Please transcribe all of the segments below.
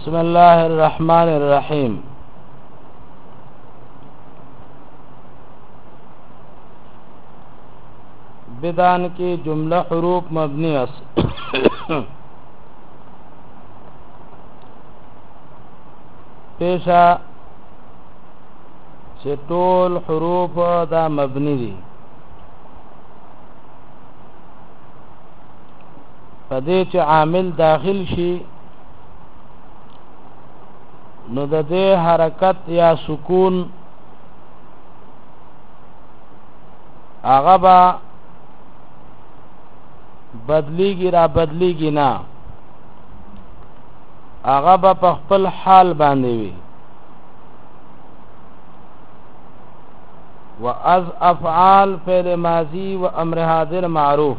بسم الله الرحمن الرحیم. بدان کی جملہ حروف مبنی اس پیشا چې ټول حروف دا مبنی دي پدې چې عامل داخل شي نو د دې حرکت یا سکون هغه با بدلیږي را بدلیږي نه هغه به په خپل حال باندې وي. و از افعال فعل ماضی و امر حاضر معروف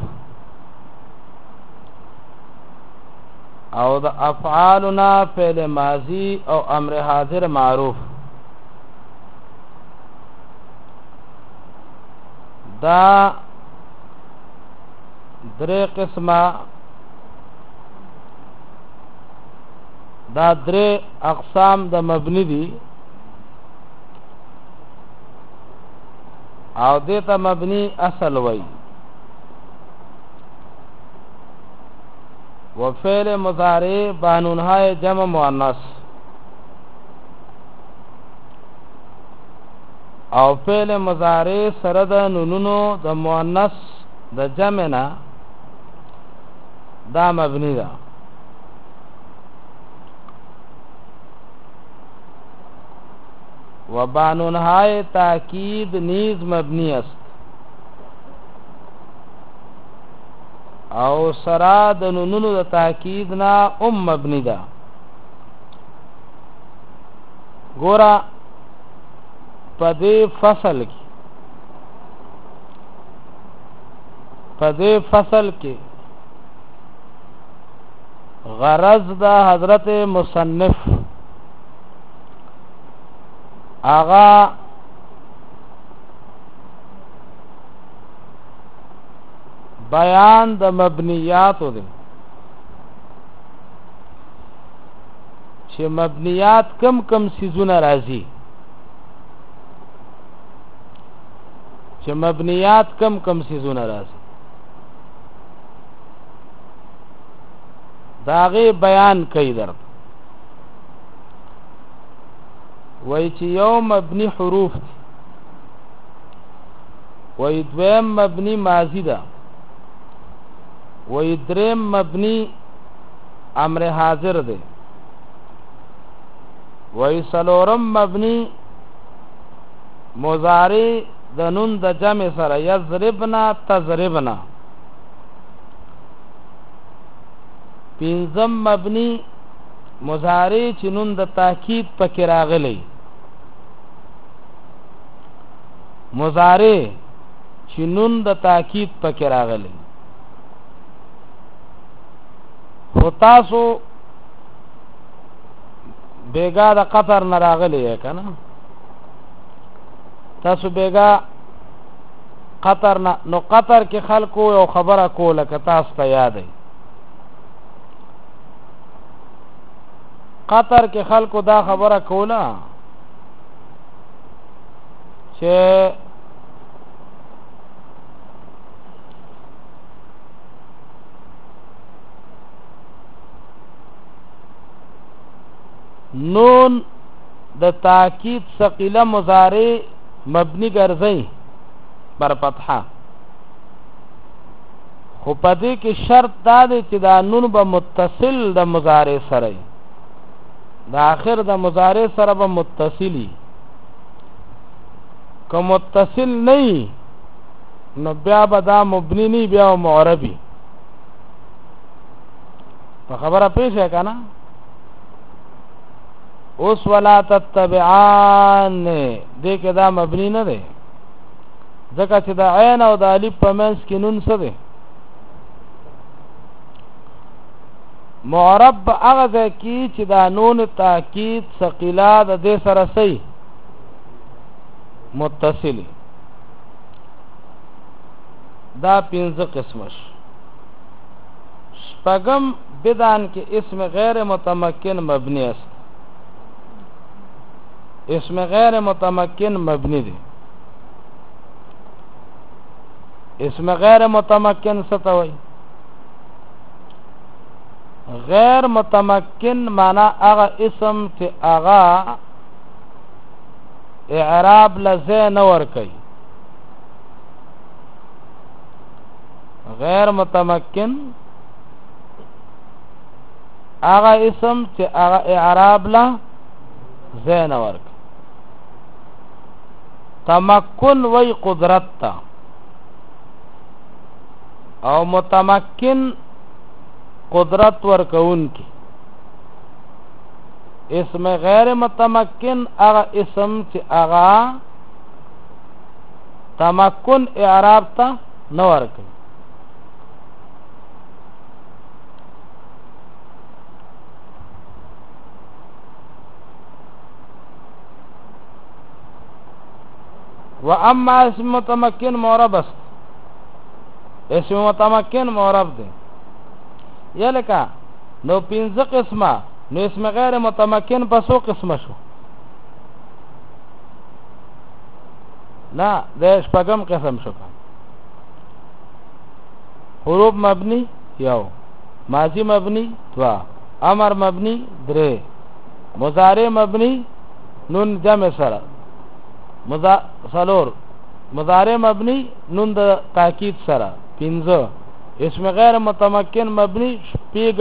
او د افعالنا فعل ماضی او امر حاضر معروف دا درې قسمه دا درې اقسام د مبنی دي او دیتا مبنی اصل وی. و فعل مضارع بانونهای جمع مؤنث او فعل مضارع سره د نونونو د مؤنث د جمع نه دا مبنی ده. و بانونهای تاکید نیز مبنی است او سرا د نونونو د تاکید نا مبنی ده. ګورا پدې فصل کې غرض دا حضرت مصنف آغا بیان د مبنیاتو دي چې مبنیات کم کم سيزونه راځي داغه بیان کوي درته وای چې یو مبنی حروف وای دویم مبنی ماضی ده وای دریم مبنی امر حاضر ده وای سلورم مبنی مضارع د نون د جمع سره یضربنا تضربنا پنځم مبنی مضارع چې نون د تاکید پکې راغلی مضارع چې نون د تاکید پکې راغلی خو تاسو بیگا د قطر نه راغلی که نه تاسو بیگا قطر نه نو قطر کې خلکو یو خبره کوله که تاسو ته یاد دی قطر کې خلکو دا خبره کوله چې نون د تاکید ثقيله مضارع مبني ګرځي بر فتحه خو پدې کې شرط دا دی چې دا نون به متصل د مضارع سره د اخر د مضارع سره به متصلی که متصل نه نو بیا به دا مبنی نه بیا معربی په خبره پیښه کنه. اوس ولا تتبعان دې کې دا مبنی نه دی ځکه چې د عین او د الف په منځ کې نون څه دی معرب هغه ځای کې چې دا نون تاکید ثقيله د دې سره صحیح متصلی دا پنځه قسمه شپږم بدان کې اسم غیر متمکن مبنی است. اسم غیر متمکن مبنی دی. اسم غیر متمکن څه ته وایي؟ غیر متمکن معنا هغه اسم چې هغه اعراب لزه نه ور کوي. غیر متمکن هغه اسم چې هغه اعراب لزه نه ور کوي. تمکن وی قدرت تا او متمکن قدرت ورکون کی. اسم غیر متمکن اغا اسم چی اغا تمکن اعراب تا نور کی. و اما اسم متمکن معرب است. اسم متمکن معرب دی. یا لکه نو 15 قسمه، نو اسم غیر متمکن په 100 قسمه شو. نه د شپږم قسم شو. حروف مبنی یو، ماضی مبنی دوا، امر مبنی درې، مضارع مبنی نون جمع سره سلور، مضارع مبنی نون د تاکید سره 15. اسم غیر متمکن مبنی شپږ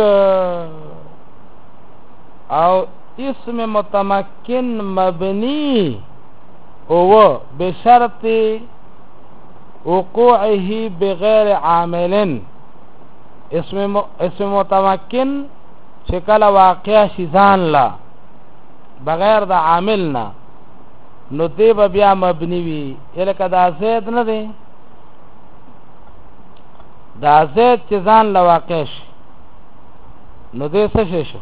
او اسم متمکن مبنی او بشرط وقوعه بغیر عامل. اسم متمکن شکل واقع شیزان لا بغیر د عامل نه نو دی بیا مبنی وی. الکه دا زید نه دی، دا زید چې ځان له واقع شي نو دې څه شي؟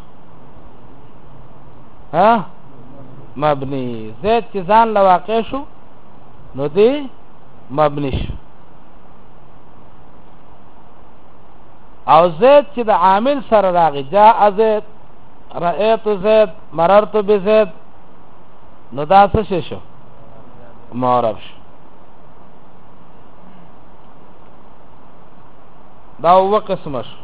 ها مبنی. زید چې ځان له واقع شو نو دې مبنی شو. او زید چې د عامل سره راغی، جاء زید، رأیت زید، مررت بزید، نو دا څه شو؟ معرب شو. دا اوه قسمه شو.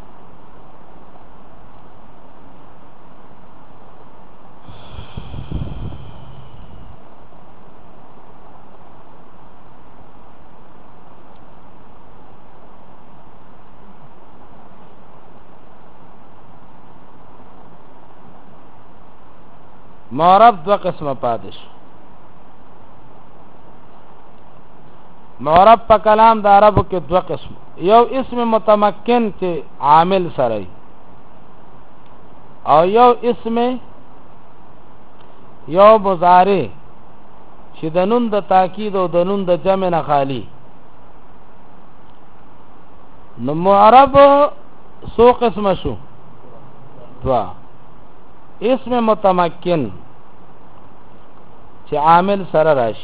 معرب دو قسمه پاتې شو. معرب په کلام د عربو کې دو قسم، یو اسم متمکن چې عامل سره او یو اسم یو مضارع چې د نون د تاکید او د نون د جمع نه خالی. نو معرب سو قسم شو دوا. اسم متمکن چې عامل سره راشي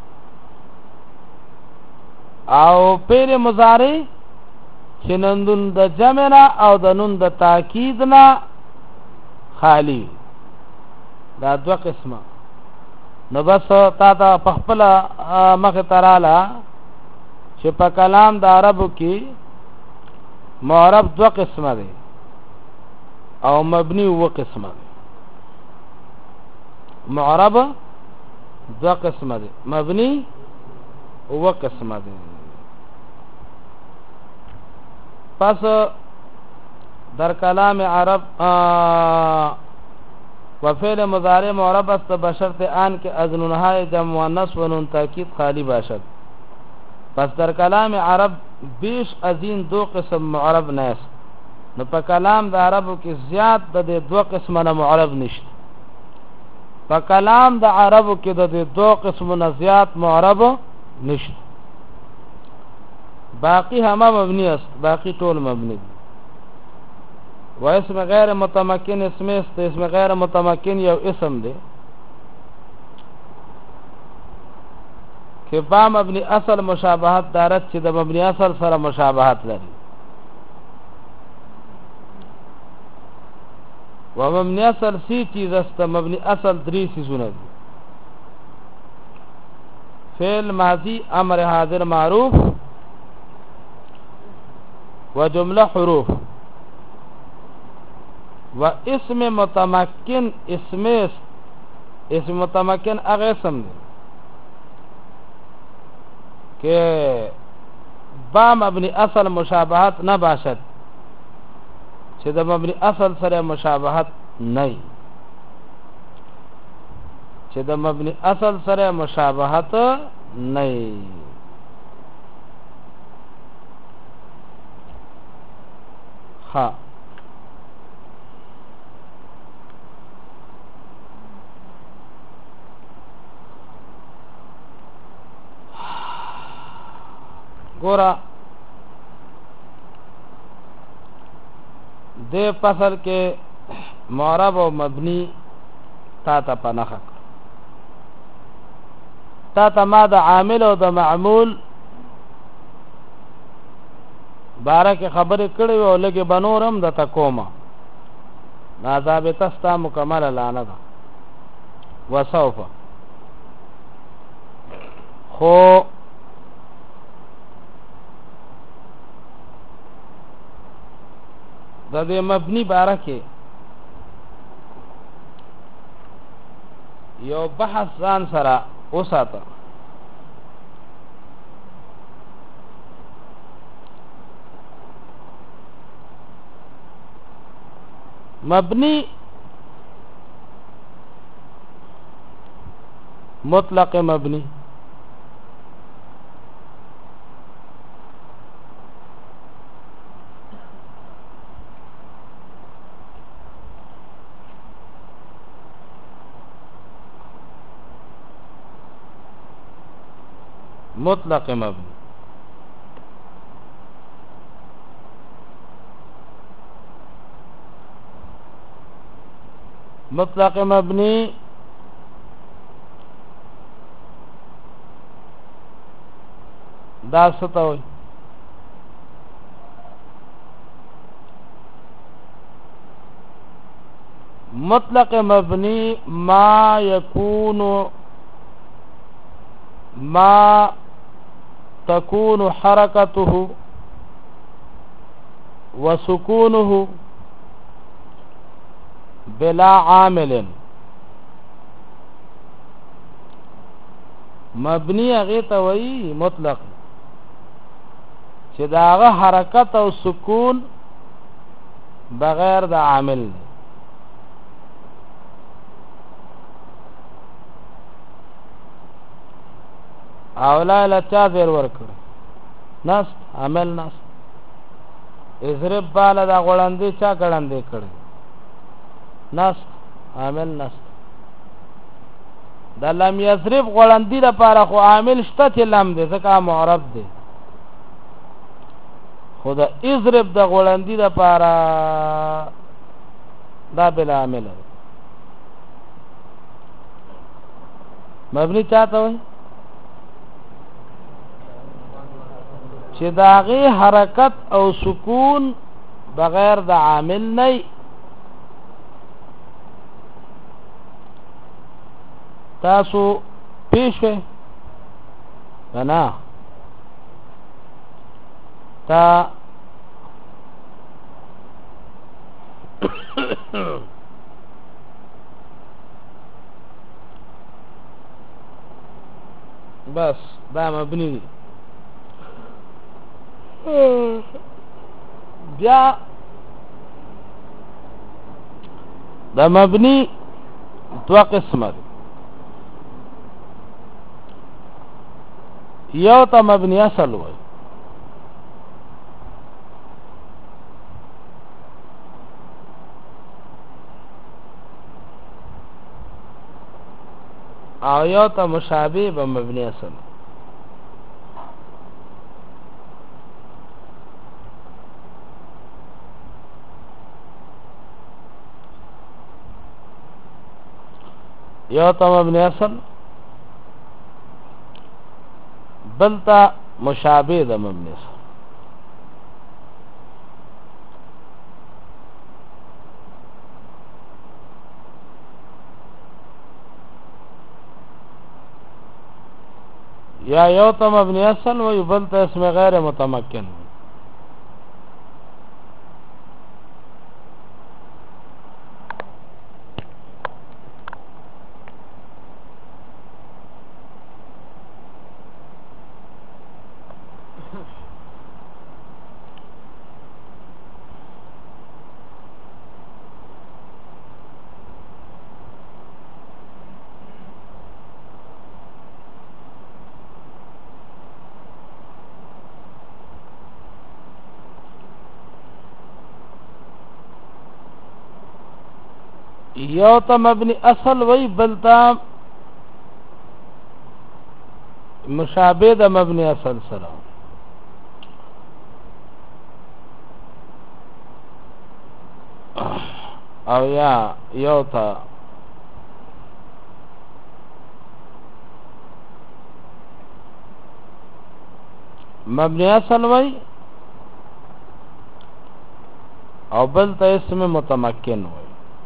او پیر مضارع چې نون د جمع نه او د نون د تاکید نه خالی. دا دو قسمه. نو بس تا ته په خپل مخه تراله چې په کلام د عربو کې معرب دو قسمه دي او مبني و قسمه دي. معرب دو قسمه دي، مبني و قسمه دي. پس در کلام عرب و فعل مضارع معرب است بشرط آن که از نونهای جمع مؤنث و نون تاکید خالی باشد. پس در کلام عرب بیش از این دو قسم معرب نیست. نو په کلام د عربو کې زیات د دو قسمه معرب نشته. په کلام د عربو کې د دو قسمه زیات معرب نشته. باقی همه مبنی است، باقی ټول مبنی دي. و اسم غیر متمکن اسم است. اسم غیر متمکن یو اسم دی که با مبنی اصل مشابهت دارد چې د مبنی اصل سره مشابهت لري. و مبنی اصل سی چیز است مبنی اصل دری سیزونه دی فعل ماضی امر حاضر معروف و جمله حروف و اسم متمکن اسم متمکن اغه اسم دی که با مبنی اصل مشابهت نباشد چې د مبنی اصل سره مشابهت نه چې د مبنی اصل سره مشابهت نه ها ګورا دې فصل کې معرب او مبني تا پنخ تا ما د عامل او د معمول بارکه خبرې کړې او لګي بنورم د تکوما عذاب تستا مکمل لعنه ده وسوف خو د دې مبني بارکه یو بحث ځان سره وساته مبني مطلق مبني مطلق مبني مطلق مبني دا ستوي مطلق مبني ما يكون ما تكون حركته وسكونه بلا عامل مبني هغه ته وایي مطلق چې داغه حرکت او سکون بغیر د عامل اولا لچا زیر ورکړ ناس عمل ناس اضرب بالا دا غړاندې چا غړاندې کړ ناس عامل ناس دا لم یضرب غړاندې لپاره خو عامل شته چې لم دې ځکه معرب دی خدا اضرب دا غړاندې لپاره دا بلا عامل مبني چاته وي چې داغه حرکت او سکون بغیر د عامل نه تاسو پیښه بنا تا بس دا مبني دي بیا دا مبني دو قسمه دي یو تا مبني اصل وای او یو تا مشابه به مبني اصل یو تا مبني اصل بلتا مشابه ده مبني اصل یا یو ته مبنی اصل وی بل ته اسم غیر متمکن. یو ته مبنی اصل وی بل ته مشابه د مبنی اصل سره. او یا یو ته مبنی اصل وی او بل ته اسم متمکن وی.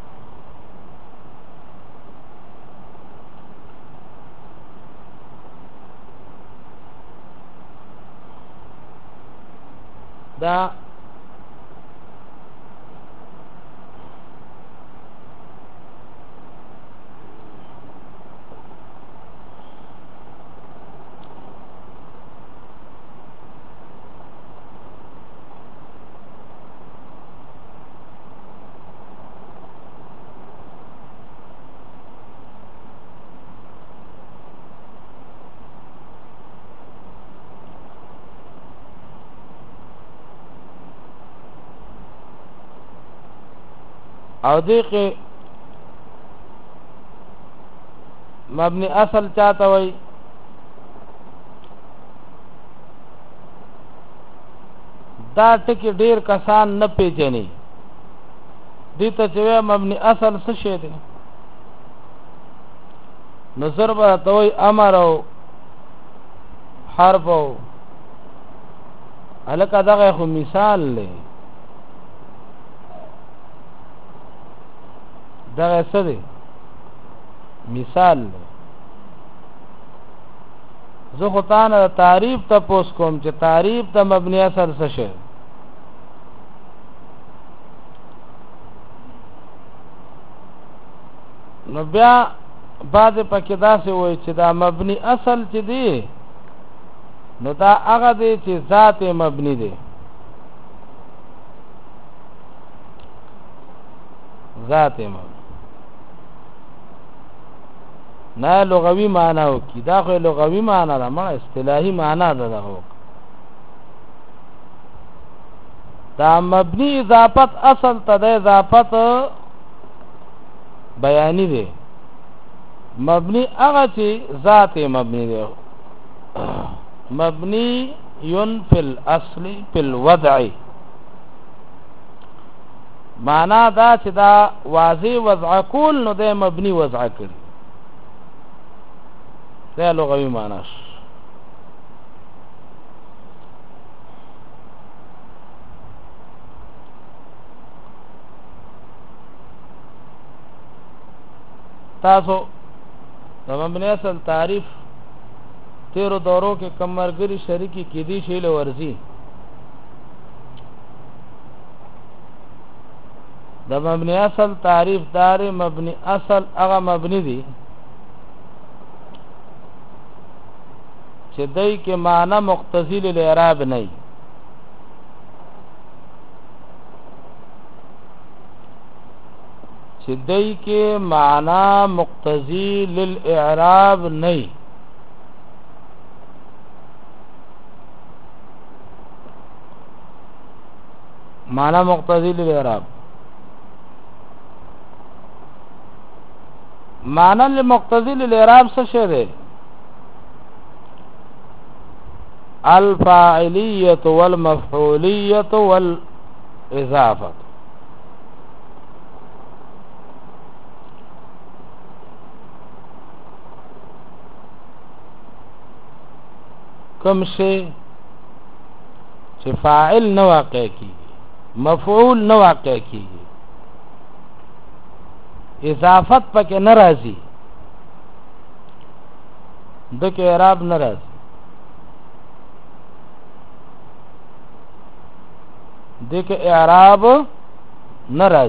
دا او دیکھ مبنی اصل چاہتا وی دا ټکی ډیر کسان نه پیژني دي ته چې مبنی اصل څه شی دی نظر به توي امر او حرف او الکه دغه خو مثال لې دغه څه دی مثال لې زه خو تانه تعریف ته پوس کوم چې تعریف ته مبنی اصل څه شی نو بیا بعد پکې داسې وای چې دا مبنی اصل چې دی نو دا هغه دی چې ذات مبنی دی ذات مبنی نه لغوي معنی وکي دا خو لغوي معنی ده ما اصطلاحي معنی ده دغه دا مبنی اضافت اصل ته ده اضافت بیانی دی مبنی هغه چې ذات مبنی دی مبنی ین فی الاصل فی الوضع معنا دا چې دا واضح وضع کول نو د مبنی وضع کړي دا لغوي معناش تاسو د مبنی اصل تعریف تیرو دورو کې کمرګری شریکی کې دي شیل ورزي د مبنی اصل تعریف دار مبنی اصل هغه مبنی دي چې دای کې معنی مقتضی للاعراب نه چې دای کې معنی مقتضی للاعراب نه معنی مقتضی للاعراب معنی مقتضی للاعراب څه شی دی الفاعلیه والمفعولیه والاضافه کوم شی چې فاعل نه واقع کیږي مفعول نه واقع کیږي اضافت پکې ناراضي د کې اعراب ناراضي دې کې اعراب ناراض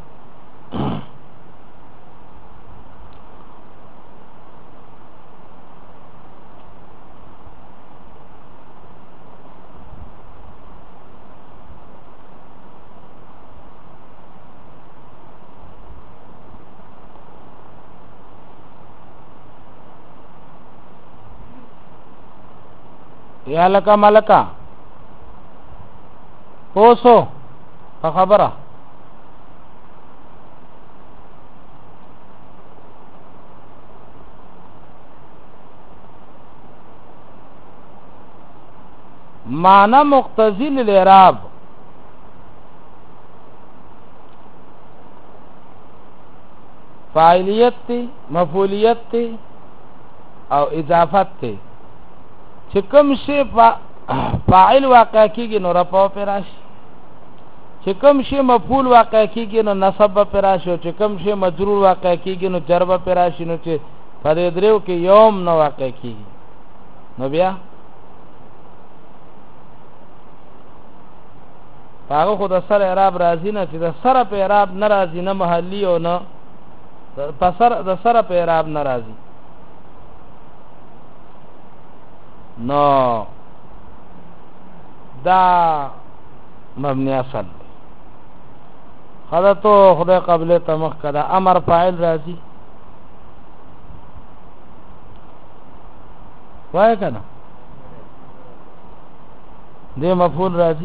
یا لکا ملکا پوسو خبره معنی مقتضی للاعراب فاعلیت تی مفعولیت تی او اضافت تی چې کوم شی فاعل واقع کیږي نو رفع پر راشي چې کوم شی مفعول واقع کیږي نو نصب پر راشي چې کوم شی مجرور واقع کیږي نو جر پر راشي نو چې په دې درو کې یوم نو واقع کیږي نو بیا هغه خو د سر اعراب راځي نه چې د سر په اعراب ناراضي نه محلي او نه د سر په اعراب ناراضي نو دا مبنی اصل خدا تو خدای قبل تمخ کدا امر فاعل راضی وای کنه دې مفعول راضی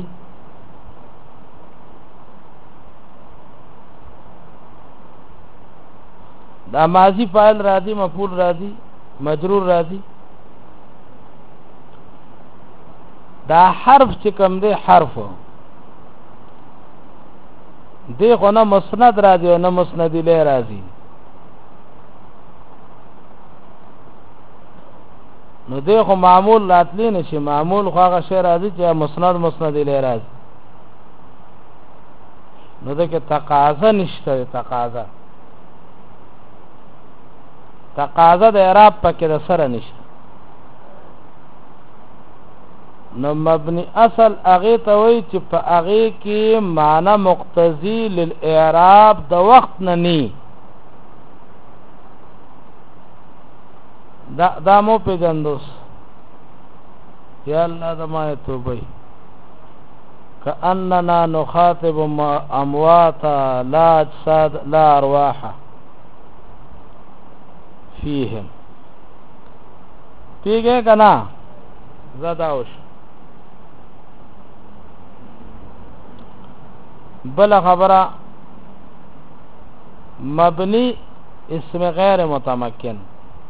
دا ماضی فاعل راضی مفعول راضی مجرور راضی دا حرف چې کوم دی حرف دی خو نه مسند راځي او نه مسند الیه راځي نو دی خو معمول راتلی نشي معمول خو هغه شی راځي چې مسند الیه راځي نو ده کې تقاضا نشته تقاضا د اعراب پکې د سره نشته نو مبنی اصل اغه ته وای چې په اغه کې معنی مقتضی للاعراب د وخت نه ني دا مو په جندوس یا الله دما توبه کأننا نخاطب امواتا لا اجساد لا ارواح فيهم پیګه کنا زداوش بل خبره مبنی اسم غیر متمکن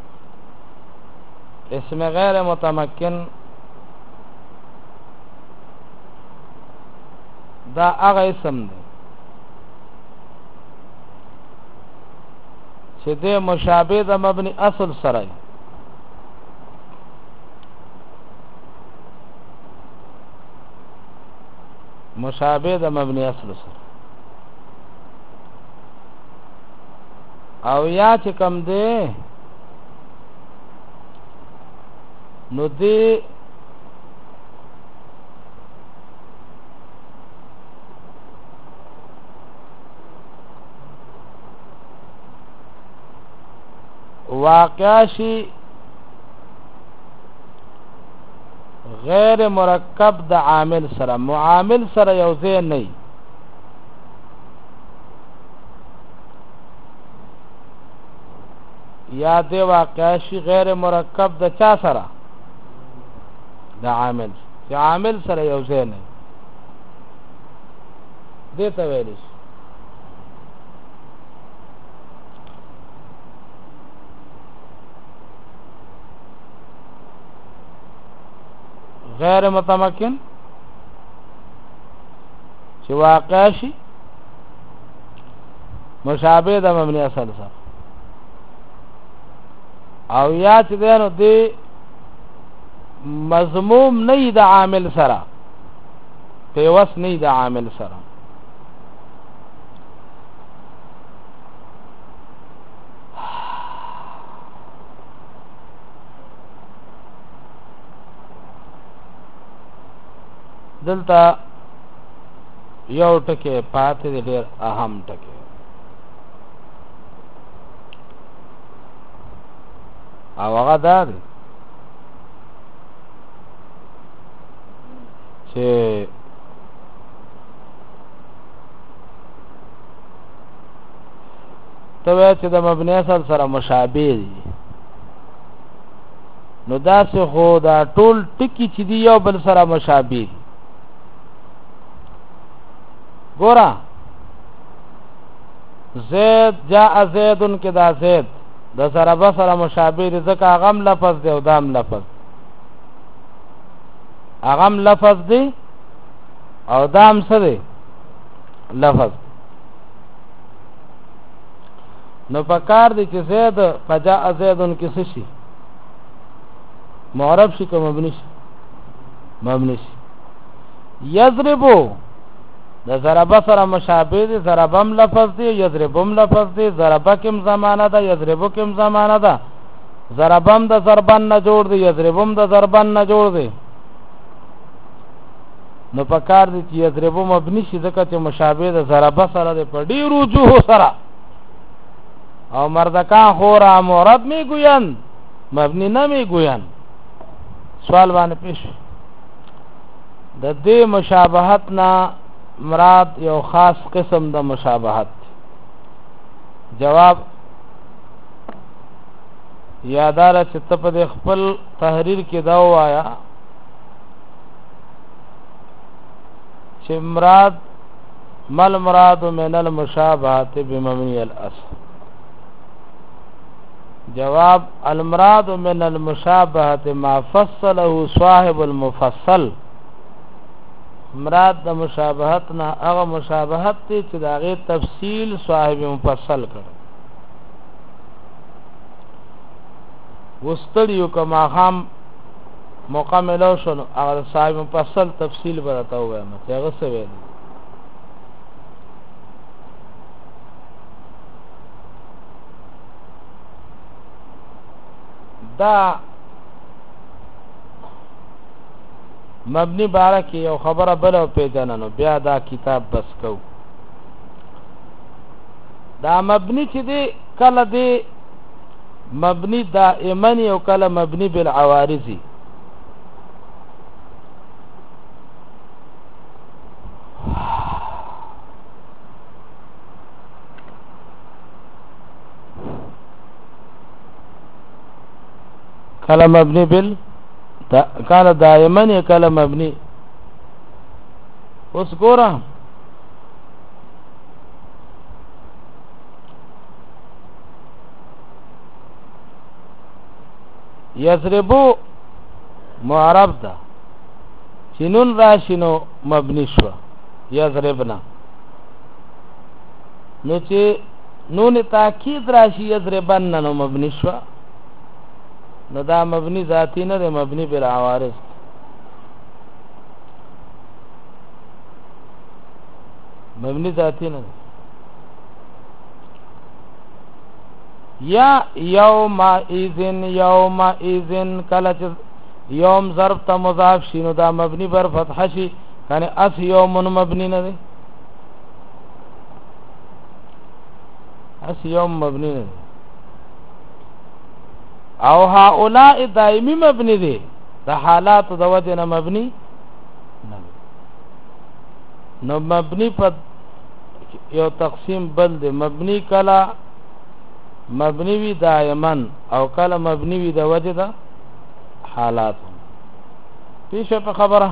دا هغه اسم دی چې د مشابه د مبنی اصل سره مشابه د مبنی اصل سره او یا چې کوم دی نو دی واقع شي غیر مرکب د عامل سره معامل سره یو ځای نه یا د واقع شي غیر مرکب د چا سره د عامل چې عامل سره یو ځای نه دې ته ویل شي غیر متمکن چې واقع شي مشابه د مبني اصل سره او یا چې دنو دی مضموم نه د عامل سره پیوس نه د عامل سره دلته یو ټکی پاتې دی ډېر اهم ټکی او هغه دا دی چې ته وایې چې د مبني اصل سره مشابه دي نو داسې خو دا ټول ټکي چې دي یو بل سره مشابه دي ګوره زید جاء زیدن کې دا زید د ضرب سره مشابه دي ځکه هغه لفظ دی او دام لفظ هغه لفظ دی او دام څه دی لفظ نو پکار دی چې زید فجاء زیدن کې څه شي معرب شي که مبني شي مبني شي یضربو د ضرب سره مشابه دي ضربم لفظ دی یضربم لفظ دی ضربکم زمانه ده یضربکم زمانه ده ضربم د ضربن نه جوړ دی یضربم د ضربن نه جوړ دی نو پکار دی چې یضربو مبني شي ځکه چې مشابه د ضرب سره دی په ډیر وجوه سره او مردکان خورا معرب میگوین مبنی نمیگوین سوال باندې پیش د دې مشابهت نه مراد یو خاص قسم د مشابهت جواب یادار چې ته په خپل تحریر کې دا وایا چې مراد مل مراد من المشابهت بمبني الاصل جواب المراد من المشابهت ما فصله صاحب المفصل مراد د مشابهت نه هغه مشابهت ته چې داغه تفصیل صاحب مفصل کړ وستړیو کما هم مکمل شون هغه صاحب مفصل تفصیل ورته وایم چې هغه څه ویل دا مبنی باره کې یو خبره بل او پیژننو بیا دا کتاب بس کو دا مبنی چې دی کله دی مبنی دائما او کله مبنی بالعوارضی کله مبنی بال کله دائما یا کله مبنی اوس ګوره یضربو معرب ده چې نون راشي نو مبنی شو یضربنا نو چې نون تاکید راشي یضربن نو مبنی شو نو دا مبنی ذاتی نه ده مبنی بالعوارض مبنی ذاتی نه یا یوم اذن کله چې یوم ضرب ته مضاف شي نو دا مبنی بر فتح شي یعنی اس یوم مبنی نه ده اس یوم مبنی نه او هؤلاء دائمی مبنی دي د حالات د وجه نه مبنی نه نو مبنی په یو تقسیم بل دی مبنی کلا مبنی وی دائما او کلا مبنی وی د وجه د حالات پیشه په خبره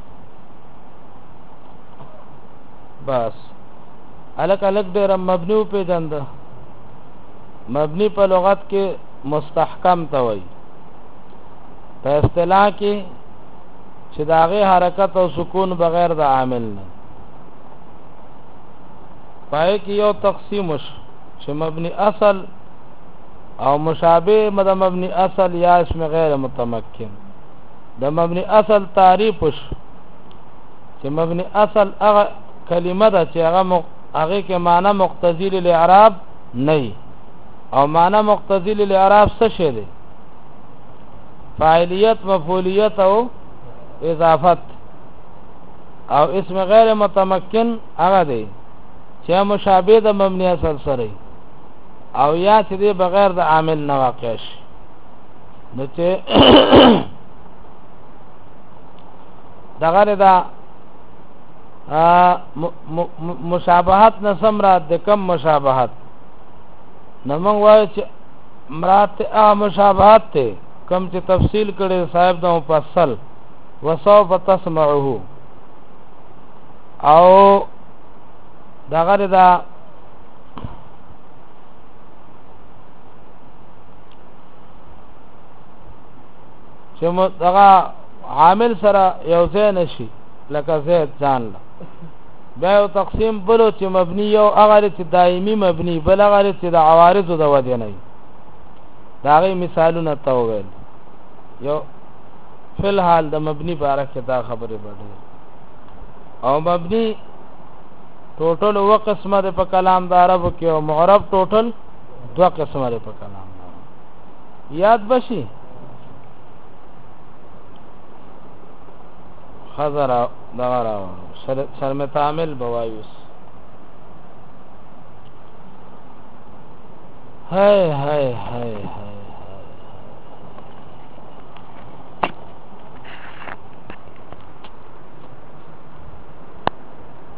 بس الک الک ډیر مبنی په جند مبنی په لغت کې مستحکم ته وای په اصطلاح کې چې داغه حرکت او سکون بغیر د عامل نه پای کې یو تقسیم چې مبني اصل او مشابه مد مبني اصل یا اسم غیر متمکن د مبني اصل تعریف چې مبني اصل هغه کلمه ده چې هغه کې معنی مقتضی للاعراب نه او معنی مقتضی للاعراب څه شی دی فاعلیت مفعولیت او اضافت او اسم غیر متمکن هغه دی چې مشابه د مبني اصل سره او یا چې دی بغیر د عامل نه واقع شي نو چې دغه دا مشابهت نسم را د کم مشابهت نو موږ وایو چې مراد مشابهت ته کم چې تفصیل کړي صاحب د مفصل وسوف تسمعه او دغه دا چې دغه عامل سره یو ځای نشي لکه زید ځان له بیا یو تقسیم بلو چې مبني یو هغه چې دایمي مبني بل هغه چې د عوارضو د وجه نه دا غي مثالونه توویل یو فی الحال د مبني باره کې دا خبره وړي او مبني ټوټل و قسمه ده په کلام د عربو کې او معرب ټوټل دو قسمه ده په کلام یاد بشي حضر دغرا شرمتعامل بوایوس هاي